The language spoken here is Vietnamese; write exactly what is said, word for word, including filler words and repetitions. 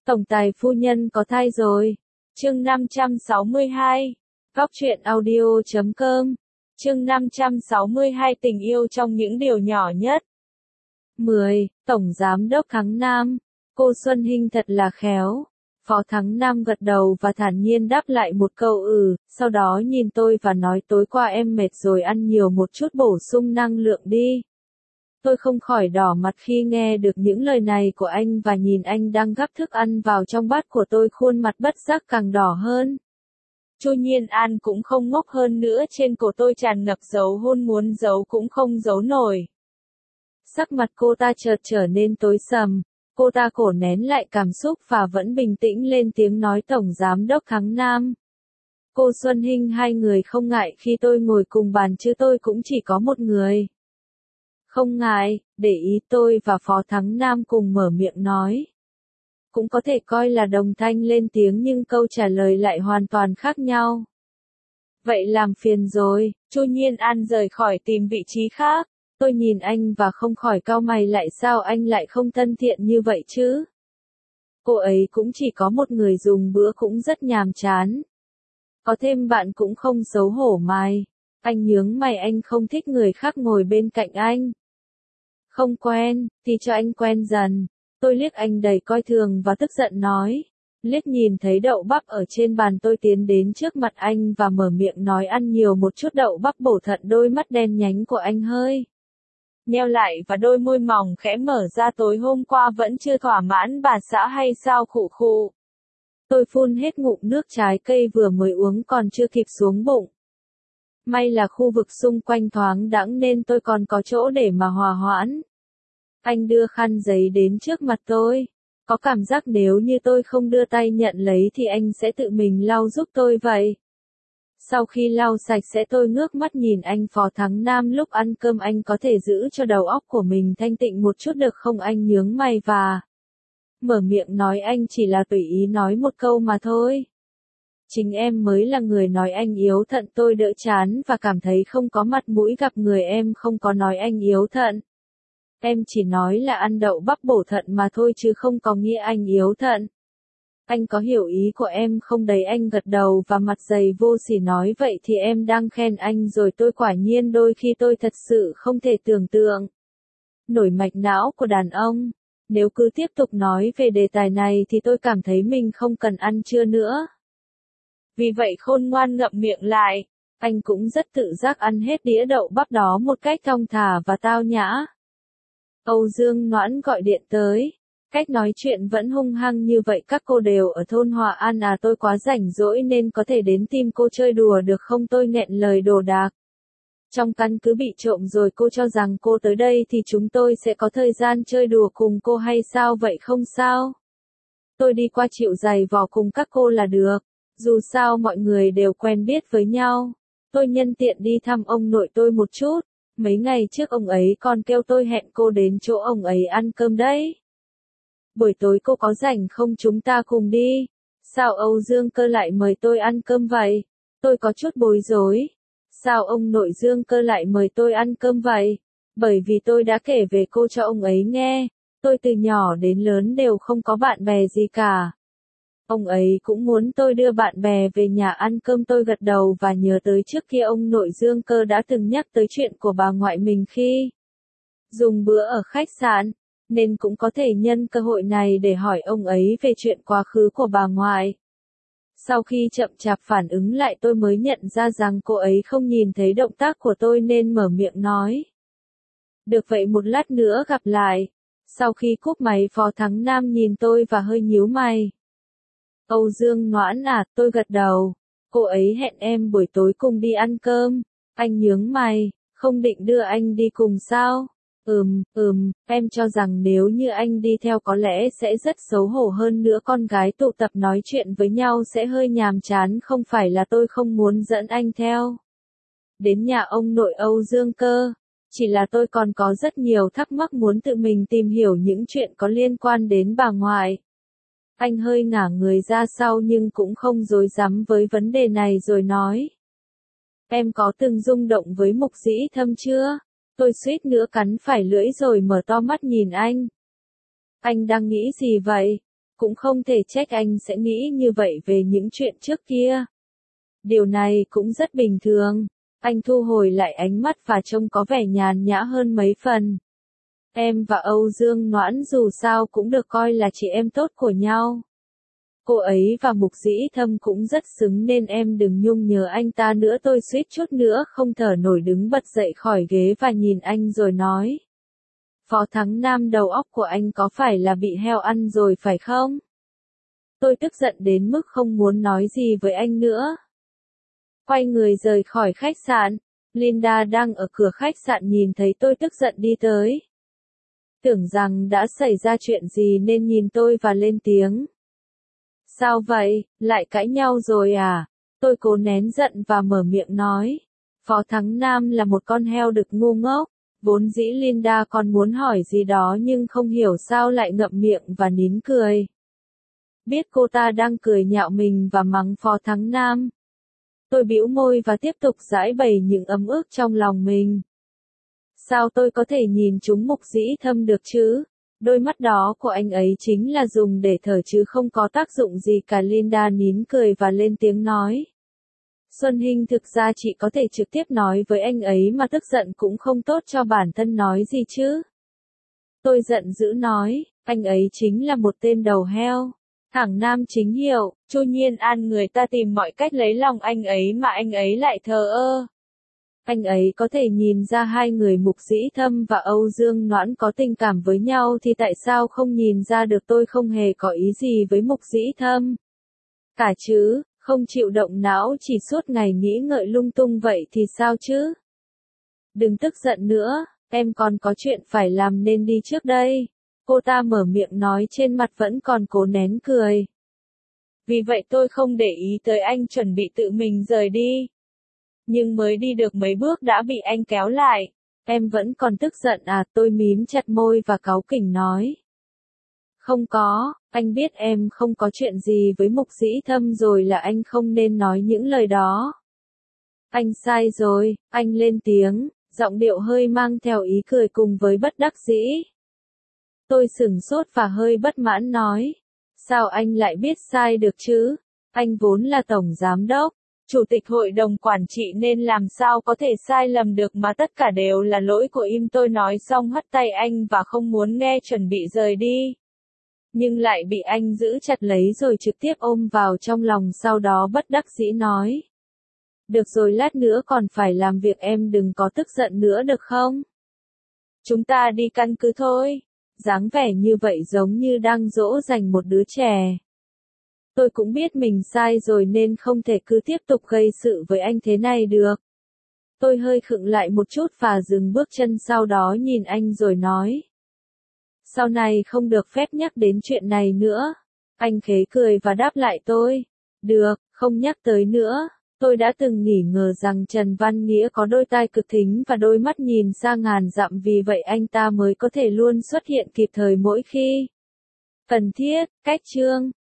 Tổng tài phu nhân có thai rồi. Chương năm trăm sáu mươi hai. Góc truyện audio chấm com. Chương năm trăm sáu mươi hai tình yêu trong những điều nhỏ nhất. mười. Tổng Giám đốc Thắng Nam. Cô Xuân Hinh thật là khéo. Phó Thắng Nam gật đầu và thản nhiên đáp lại một câu ừ, sau đó nhìn tôi và nói tối qua em mệt rồi ăn nhiều một chút bổ sung năng lượng đi. Tôi không khỏi đỏ mặt khi nghe được những lời này của anh và nhìn anh đang gắp thức ăn vào trong bát của tôi, khuôn mặt bất giác càng đỏ hơn. Chu Nhiên An cũng không ngốc hơn nữa, trên cổ tôi tràn ngập dấu hôn, muốn giấu cũng không giấu nổi. Sắc mặt cô ta chợt trở nên tối sầm, cô ta cố nén lại cảm xúc và vẫn bình tĩnh lên tiếng nói Tổng Giám đốc Thắng Nam. Cô Xuân Hinh, hai người không ngại khi tôi ngồi cùng bàn chứ tôi cũng chỉ có một người. Không ngại, để ý tôi và Phó Thắng Nam cùng mở miệng nói. Cũng có thể coi là đồng thanh lên tiếng nhưng câu trả lời lại hoàn toàn khác nhau. Vậy làm phiền rồi, Chu Nhiên An rời khỏi tìm vị trí khác. Tôi nhìn anh và không khỏi cau mày, lại sao anh lại không thân thiện như vậy chứ? Cô ấy cũng chỉ có một người, dùng bữa cũng rất nhàm chán. Có thêm bạn cũng không xấu hổ mày. Anh nhướng mày, anh không thích người khác ngồi bên cạnh anh. Không quen, thì cho anh quen dần. Tôi liếc anh đầy coi thường và tức giận nói. Liếc nhìn thấy đậu bắp ở trên bàn, tôi tiến đến trước mặt anh và mở miệng nói ăn nhiều một chút đậu bắp bổ thận. Đôi mắt đen nhánh của anh hơi nheo lại và đôi môi mỏng khẽ mở ra. Tối hôm qua vẫn chưa thỏa mãn bà xã hay sao? Khụ khụ. Tôi phun hết ngụm nước trái cây vừa mới uống còn chưa kịp xuống bụng. May là khu vực xung quanh thoáng đãng nên tôi còn có chỗ để mà hòa hoãn. Anh đưa khăn giấy đến trước mặt tôi. Có cảm giác nếu như tôi không đưa tay nhận lấy thì anh sẽ tự mình lau giúp tôi vậy. Sau khi lau sạch sẽ, tôi ngước mắt nhìn anh. Phó Thắng Nam, lúc ăn cơm anh có thể giữ cho đầu óc của mình thanh tịnh một chút được không? Anh nhướng mày và mở miệng nói. Anh chỉ là tùy ý nói một câu mà thôi. Chính em mới là người nói anh yếu thận. Tôi đỡ chán và cảm thấy không có mặt mũi gặp người. Em không có nói anh yếu thận. Em chỉ nói là ăn đậu bắp bổ thận mà thôi chứ không có nghĩa anh yếu thận. Anh có hiểu ý của em không đấy? Anh gật đầu và mặt dày vô sỉ nói. Vậy thì em đang khen anh rồi. Tôi quả nhiên đôi khi tôi thật sự không thể tưởng tượng nổi mạch não của đàn ông. Nếu cứ tiếp tục nói về đề tài này thì tôi cảm thấy mình không cần ăn trưa nữa. Vì vậy khôn ngoan ngậm miệng lại. Anh cũng rất tự giác ăn hết đĩa đậu bắp đó một cách thong thả và tao nhã. Âu Dương Noãn gọi điện tới. Cách nói chuyện vẫn hung hăng như vậy. Các cô đều ở thôn Hòa An à? Tôi quá rảnh rỗi nên có thể đến tìm cô chơi đùa được không? Tôi nghẹn lời đồ đạc. Trong căn cứ bị trộm rồi, cô cho rằng cô tới đây thì chúng tôi sẽ có thời gian chơi đùa cùng cô hay sao? Vậy không sao. Tôi đi qua chịu giày vò cùng các cô là được. Dù sao mọi người đều quen biết với nhau. Tôi nhân tiện đi thăm ông nội tôi một chút. Mấy ngày trước ông ấy còn kêu tôi hẹn cô đến chỗ ông ấy ăn cơm đấy. Buổi tối cô có rảnh không, chúng ta cùng đi? Sao Âu Dương Cơ lại mời tôi ăn cơm vậy? Tôi có chút bối rối. Sao ông nội Dương Cơ lại mời tôi ăn cơm vậy? Bởi vì tôi đã kể về cô cho ông ấy nghe. Tôi từ nhỏ đến lớn đều không có bạn bè gì cả. Ông ấy cũng muốn tôi đưa bạn bè về nhà ăn cơm. Tôi gật đầu và nhớ tới trước kia ông nội Dương Cơ đã từng nhắc tới chuyện của bà ngoại mình khi dùng bữa ở khách sạn, nên cũng có thể nhân cơ hội này để hỏi ông ấy về chuyện quá khứ của bà ngoại. Sau khi chậm chạp phản ứng lại, tôi mới nhận ra rằng cô ấy không nhìn thấy động tác của tôi nên mở miệng nói. Được vậy, một lát nữa gặp lại. Sau khi cúp máy, Phó Thắng Nam nhìn tôi và hơi nhíu mày. Âu Dương Noãn à? Tôi gật đầu. Cô ấy hẹn em buổi tối cùng đi ăn cơm. Anh nhướng mày. Không định đưa anh đi cùng sao? Ừm, ừm, em cho rằng nếu như anh đi theo có lẽ sẽ rất xấu hổ, hơn nữa con gái tụ tập nói chuyện với nhau sẽ hơi nhàm chán. Không phải là tôi không muốn dẫn anh theo đến nhà ông nội Âu Dương Cơ. Chỉ là tôi còn có rất nhiều thắc mắc muốn tự mình tìm hiểu những chuyện có liên quan đến bà ngoại. Anh hơi ngả người ra sau nhưng cũng không rối rắm với vấn đề này rồi nói. Em có từng rung động với Mục Dĩ Thâm chưa? Tôi suýt nữa cắn phải lưỡi rồi mở to mắt nhìn anh. Anh đang nghĩ gì vậy? Cũng không thể trách anh sẽ nghĩ như vậy về những chuyện trước kia. Điều này cũng rất bình thường. Anh thu hồi lại ánh mắt và trông có vẻ nhàn nhã hơn mấy phần. Em và Âu Dương Noãn dù sao cũng được coi là chị em tốt của nhau. Cô ấy và Mục Dĩ Thâm cũng rất xứng nên em đừng nhung nhớ anh ta nữa. Tôi suýt chút nữa không thở nổi đứng bật dậy khỏi ghế và nhìn anh rồi nói. Phó Thắng Nam, đầu óc của anh có phải là bị heo ăn rồi phải không? Tôi tức giận đến mức không muốn nói gì với anh nữa. Quay người rời khỏi khách sạn, Linda đang ở cửa khách sạn nhìn thấy tôi tức giận đi tới. Tưởng rằng đã xảy ra chuyện gì nên nhìn tôi và lên tiếng. Sao vậy, lại cãi nhau rồi à? Tôi cố nén giận và mở miệng nói. Phó Thắng Nam là một con heo đực ngu ngốc. Vốn dĩ Linda còn muốn hỏi gì đó nhưng không hiểu sao lại ngậm miệng và nín cười. Biết cô ta đang cười nhạo mình và mắng Phó Thắng Nam. Tôi bĩu môi và tiếp tục giãi bày những ấm ức trong lòng mình. Sao tôi có thể nhìn trúng Mục Dĩ Thâm được chứ? Đôi mắt đó của anh ấy chính là dùng để thở chứ không có tác dụng gì cả. Linda nín cười và lên tiếng nói. Xuân Hinh, thực ra chị có thể trực tiếp nói với anh ấy mà tức giận cũng không tốt cho bản thân nói gì chứ. Tôi giận dữ nói, anh ấy chính là một tên đầu heo. Thẳng nam chính hiệu, Chu Nhiên An người ta tìm mọi cách lấy lòng anh ấy mà anh ấy lại thờ ơ. Anh ấy có thể nhìn ra hai người Mục Dĩ Thâm và Âu Dương Noãn có tình cảm với nhau thì tại sao không nhìn ra được tôi không hề có ý gì với Mục Dĩ Thâm. Cả chứ, không chịu động não chỉ suốt ngày nghĩ ngợi lung tung vậy thì sao chứ? Đừng tức giận nữa, em còn có chuyện phải làm nên đi trước đây. Cô ta mở miệng nói trên mặt vẫn còn cố nén cười. Vì vậy tôi không để ý tới anh chuẩn bị tự mình rời đi. Nhưng mới đi được mấy bước đã bị anh kéo lại. Em vẫn còn tức giận à? Tôi mím chặt môi và cáu kỉnh nói. Không có, anh biết em không có chuyện gì với Mục Dĩ Thâm rồi là anh không nên nói những lời đó. Anh sai rồi, anh lên tiếng, giọng điệu hơi mang theo ý cười cùng với bất đắc dĩ. Tôi sửng sốt và hơi bất mãn nói. Sao anh lại biết sai được chứ? Anh vốn là tổng giám đốc, chủ tịch hội đồng quản trị nên làm sao có thể sai lầm được mà tất cả đều là lỗi của im. Tôi nói xong hất tay anh và không muốn nghe chuẩn bị rời đi. Nhưng lại bị anh giữ chặt lấy rồi trực tiếp ôm vào trong lòng, sau đó bất đắc dĩ nói. Được rồi, lát nữa còn phải làm việc, em đừng có tức giận nữa được không? Chúng ta đi căn cứ thôi. Dáng vẻ như vậy giống như đang dỗ dành một đứa trẻ. Tôi cũng biết mình sai rồi nên không thể cứ tiếp tục gây sự với anh thế này được. Tôi hơi khựng lại một chút và dừng bước chân, sau đó nhìn anh rồi nói. Sau này không được phép nhắc đến chuyện này nữa. Anh khế cười và đáp lại tôi. Được, không nhắc tới nữa. Tôi đã từng nghỉ ngờ rằng Trần Văn Nghĩa có đôi tai cực thính và đôi mắt nhìn xa ngàn dặm, vì vậy anh ta mới có thể luôn xuất hiện kịp thời mỗi khi cần thiết. Cách chương